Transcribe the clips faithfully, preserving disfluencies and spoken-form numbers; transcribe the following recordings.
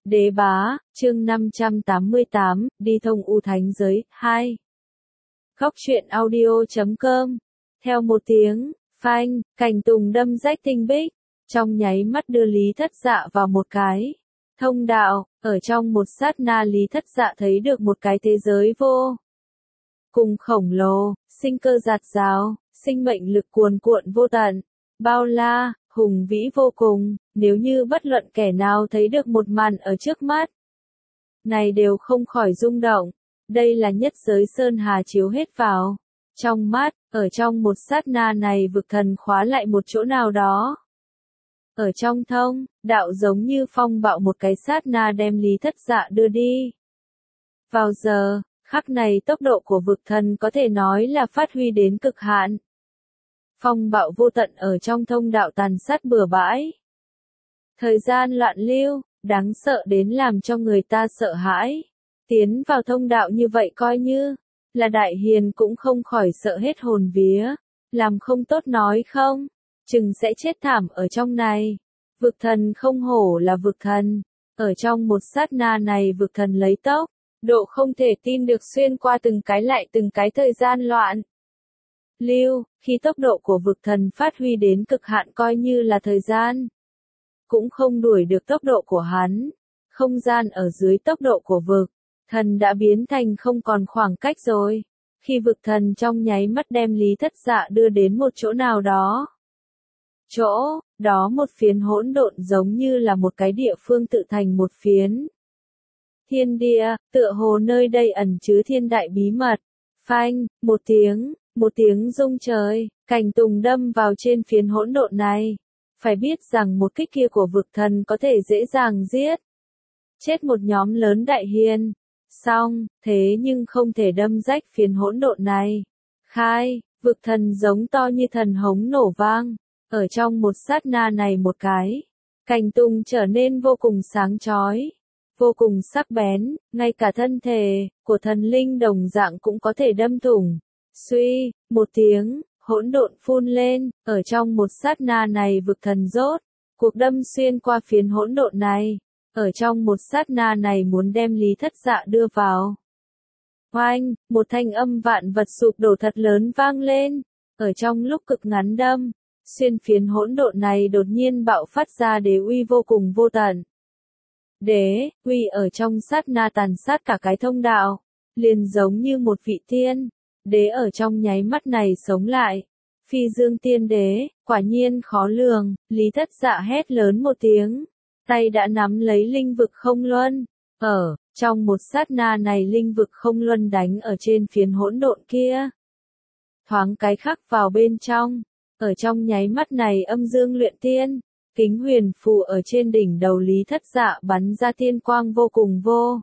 Đế bá, chương năm trăm tám mươi tám, đi thông u thánh giới, hai. Góc truyện audio chấm com. Theo một tiếng, phanh, Cảnh Tùng đâm rách tinh bích, trong nháy mắt đưa Lý Thất Dạ vào một cái thông đạo, ở trong một sát na Lý Thất Dạ thấy được một cái thế giới vô cùng khổng lồ, sinh cơ dạt dào, sinh mệnh lực cuồn cuộn vô tận, bao la, hùng vĩ vô cùng, nếu như bất luận kẻ nào thấy được một màn ở trước mắt này đều không khỏi rung động. Đây là nhất giới sơn hà chiếu hết vào trong mắt, ở trong một sát na này vực thần khóa lại một chỗ nào đó. Ở trong thông đạo giống như phong bạo một cái sát na đem Lý Thất Dạ đưa đi. Vào giờ khắc này tốc độ của vực thần có thể nói là phát huy đến cực hạn. Phong bạo vô tận ở trong thông đạo tàn sát bừa bãi. Thời gian loạn lưu, đáng sợ đến làm cho người ta sợ hãi. Tiến vào thông đạo như vậy coi như là đại hiền cũng không khỏi sợ hết hồn vía. Làm không tốt nói không, chừng sẽ chết thảm ở trong này. Vực thần không hổ là vực thần. Ở trong một sát na này vực thần lấy tốc độ không thể tin được xuyên qua từng cái lại từng cái thời gian loạn lưu, khi tốc độ của vực thần phát huy đến cực hạn coi như là thời gian cũng không đuổi được tốc độ của hắn. Không gian ở dưới tốc độ của vực thần đã biến thành không còn khoảng cách rồi. Khi vực thần trong nháy mắt đem Lý Thất Dạ đưa đến một chỗ nào đó. Chỗ đó một phiến hỗn độn giống như là một cái địa phương tự thành một phiến thiên địa, tựa hồ nơi đây ẩn chứa thiên đại bí mật. Phanh, một tiếng, một tiếng rung trời, Cảnh Tùng đâm vào trên phiến hỗn độn này. Phải biết rằng một kích kia của vực thần có thể dễ dàng giết chết một nhóm lớn đại hiền. Xong, thế nhưng không thể đâm rách phiến hỗn độn này. Khai, vực thần giống to như thần hống nổ vang. Ở trong một sát na này một cái, Cảnh Tùng trở nên vô cùng sáng chói, vô cùng sắc bén, ngay cả thân thể của thần linh đồng dạng cũng có thể đâm thủng. Suy, một tiếng, hỗn độn phun lên, ở trong một sát na này vực thần rốt cuộc đâm xuyên qua phiến hỗn độn này, ở trong một sát na này muốn đem Lý Thất Dạ đưa vào. Oanh, một thanh âm vạn vật sụp đổ thật lớn vang lên, ở trong lúc cực ngắn đâm xuyên phiến hỗn độn này đột nhiên bạo phát ra đế uy vô cùng vô tận. Đế uy ở trong sát na tàn sát cả cái thông đạo, liền giống như một vị tiên đế ở trong nháy mắt này sống lại. Phi dương tiên đế, quả nhiên khó lường. Lý Thất Dạ hét lớn một tiếng, tay đã nắm lấy linh vực không luân. Ở trong một sát na này linh vực không luân đánh ở trên phiến hỗn độn kia, thoáng cái khắc vào bên trong. Ở trong nháy mắt này âm dương luyện tiên, kính huyền phù ở trên đỉnh đầu Lý Thất Dạ bắn ra tiên quang vô cùng vô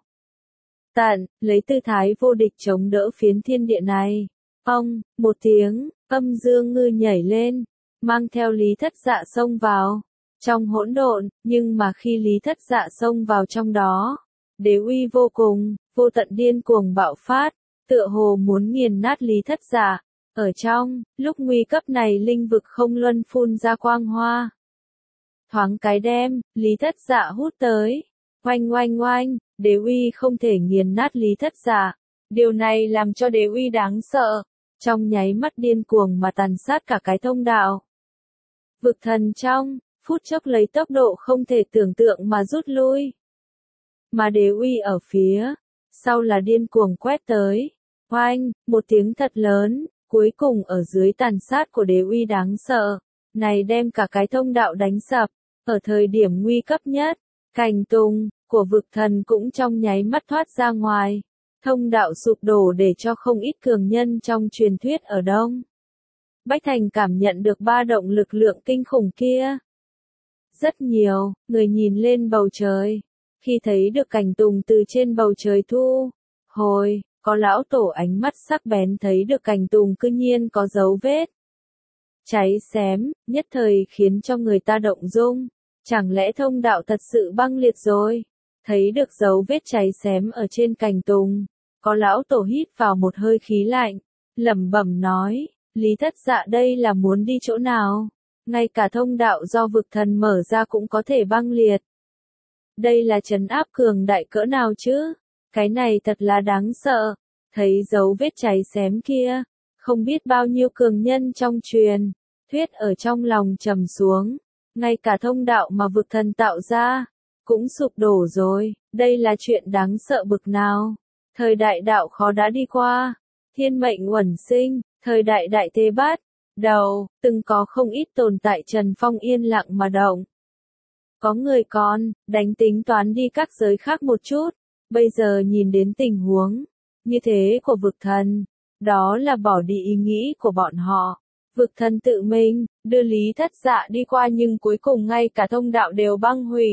tận, lấy tư thái vô địch chống đỡ phiến thiên địa này. Ông, một tiếng, âm dương ngư nhảy lên, mang theo Lý Thất Dạ xông vào trong hỗn độn, nhưng mà khi Lý Thất Dạ xông vào trong đó, đế uy vô cùng, vô tận điên cuồng bạo phát, tựa hồ muốn nghiền nát Lý Thất Dạ. Ở trong lúc nguy cấp này linh vực không luân phun ra quang hoa, thoáng cái đem Lý Thất Dạ hút tới. Oanh oanh oanh, đế uy không thể nghiền nát Lý Thất Dạ. Điều này làm cho đế uy đáng sợ, trong nháy mắt điên cuồng mà tàn sát cả cái thông đạo. Vực thần trong phút chốc lấy tốc độ không thể tưởng tượng mà rút lui, mà đế uy ở phía sau là điên cuồng quét tới. Oanh, một tiếng thật lớn, cuối cùng ở dưới tàn sát của đế uy đáng sợ này đem cả cái thông đạo đánh sập. Ở thời điểm nguy cấp nhất, Cảnh Tùng của vực thần cũng trong nháy mắt thoát ra ngoài. Thông đạo sụp đổ để cho không ít cường nhân trong truyền thuyết ở Đông Bách Thành cảm nhận được ba động lực lượng kinh khủng kia. Rất nhiều người nhìn lên bầu trời, khi thấy được Cảnh Tùng từ trên bầu trời thu hồi, có lão tổ ánh mắt sắc bén thấy được Cảnh Tùng cư nhiên có dấu vết cháy xém, nhất thời khiến cho người ta động dung. Chẳng lẽ thông đạo thật sự băng liệt rồi? Thấy được dấu vết cháy xém ở trên Cảnh Tùng, có lão tổ hít vào một hơi khí lạnh, lẩm bẩm nói, Lý Thất Dạ đây là muốn đi chỗ nào? Ngay cả thông đạo do vực thần mở ra cũng có thể băng liệt. Đây là trấn áp cường đại cỡ nào chứ? Cái này thật là đáng sợ. Thấy dấu vết cháy xém kia, không biết bao nhiêu cường nhân trong truyền thuyết ở trong lòng trầm xuống, ngay cả thông đạo mà vực thần tạo ra cũng sụp đổ rồi. Đây là chuyện đáng sợ bực nào. Thời đại đạo khó đã đi qua, thiên mệnh uẩn sinh, thời đại đại thế bắt đầu, từng có không ít tồn tại Trần Phong yên lặng mà động. Có người còn đánh tính toán đi các giới khác một chút, bây giờ nhìn đến tình huống như thế của vực thần, đó là bỏ đi ý nghĩ của bọn họ. Vực thần tự mình đưa Lý Thất Dạ đi qua, nhưng cuối cùng ngay cả thông đạo đều băng hủy.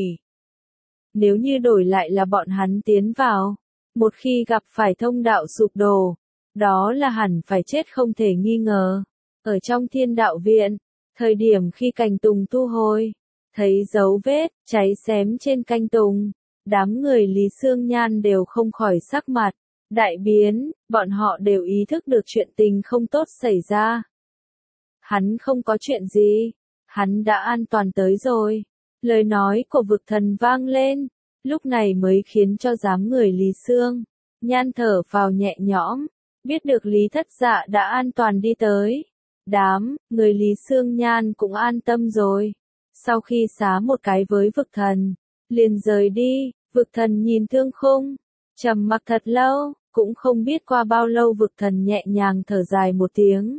Nếu như đổi lại là bọn hắn tiến vào, một khi gặp phải thông đạo sụp đổ, đó là hẳn phải chết không thể nghi ngờ. Ở trong thiên đạo viện, thời điểm khi cành tùng thu hồi, thấy dấu vết cháy xém trên cành tùng, đám người Lý Xương Nhan đều không khỏi sắc mặt đại biến, bọn họ đều ý thức được chuyện tình không tốt xảy ra. Hắn không có chuyện gì, hắn đã an toàn tới rồi. Lời nói của vực thần vang lên, lúc này mới khiến cho đám người Lý Xương Nhan thở phào nhẹ nhõm, biết được Lý Thất Dạ đã an toàn đi tới. Đám người Lý Xương Nhan cũng an tâm rồi. Sau khi xá một cái với vực thần, liền rời đi. Vực thần nhìn Thương Khung, trầm mặc thật lâu, cũng không biết qua bao lâu vực thần nhẹ nhàng thở dài một tiếng.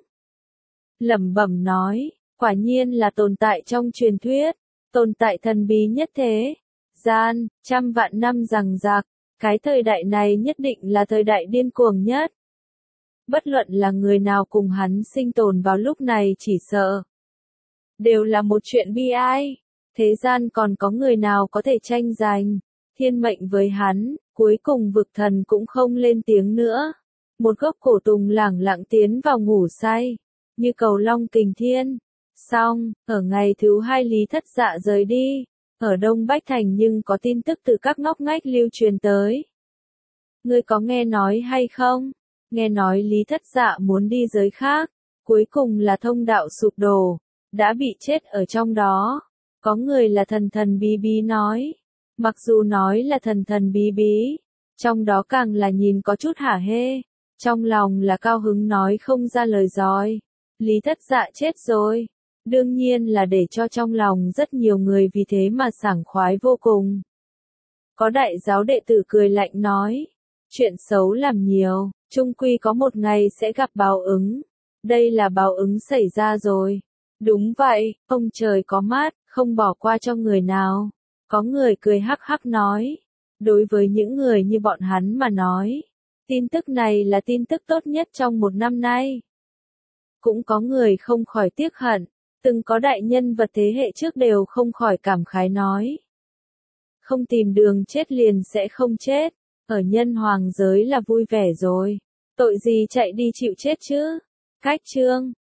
Lẩm bẩm nói, quả nhiên là tồn tại trong truyền thuyết, tồn tại thần bí nhất thế gian, trăm vạn năm rằng rạc, cái thời đại này nhất định là thời đại điên cuồng nhất. Bất luận là người nào cùng hắn sinh tồn vào lúc này chỉ sợ đều là một chuyện bi ai. Thế gian còn có người nào có thể tranh giành thiên mệnh với hắn? Cuối cùng vực thần cũng không lên tiếng nữa. Một gốc cổ tùng lẳng lặng tiến vào ngủ say, như cầu long kình thiên. Xong, ở ngày thứ hai Lý Thất Dạ rời đi, ở Đông Bách Thành nhưng có tin tức từ các ngóc ngách lưu truyền tới. Ngươi có nghe nói hay không? Nghe nói Lý Thất Dạ muốn đi giới khác, cuối cùng là thông đạo sụp đổ, đã bị chết ở trong đó. Có người là thần thần bí bí nói. Mặc dù nói là thần thần bí bí, trong đó càng là nhìn có chút hả hê, trong lòng là cao hứng nói không ra lời rồi. Lý Thất Dạ chết rồi, đương nhiên là để cho trong lòng rất nhiều người vì thế mà sảng khoái vô cùng. Có đại giáo đệ tử cười lạnh nói, chuyện xấu làm nhiều, chung quy có một ngày sẽ gặp báo ứng. Đây là báo ứng xảy ra rồi. Đúng vậy, ông trời có mắt, không bỏ qua cho người nào. Có người cười hắc hắc nói, đối với những người như bọn hắn mà nói, tin tức này là tin tức tốt nhất trong một năm nay. Cũng có người không khỏi tiếc hận, từng có đại nhân vật thế hệ trước đều không khỏi cảm khái nói. Không tìm đường chết liền sẽ không chết, ở nhân hoàng giới là vui vẻ rồi, tội gì chạy đi chịu chết chứ. Cách chương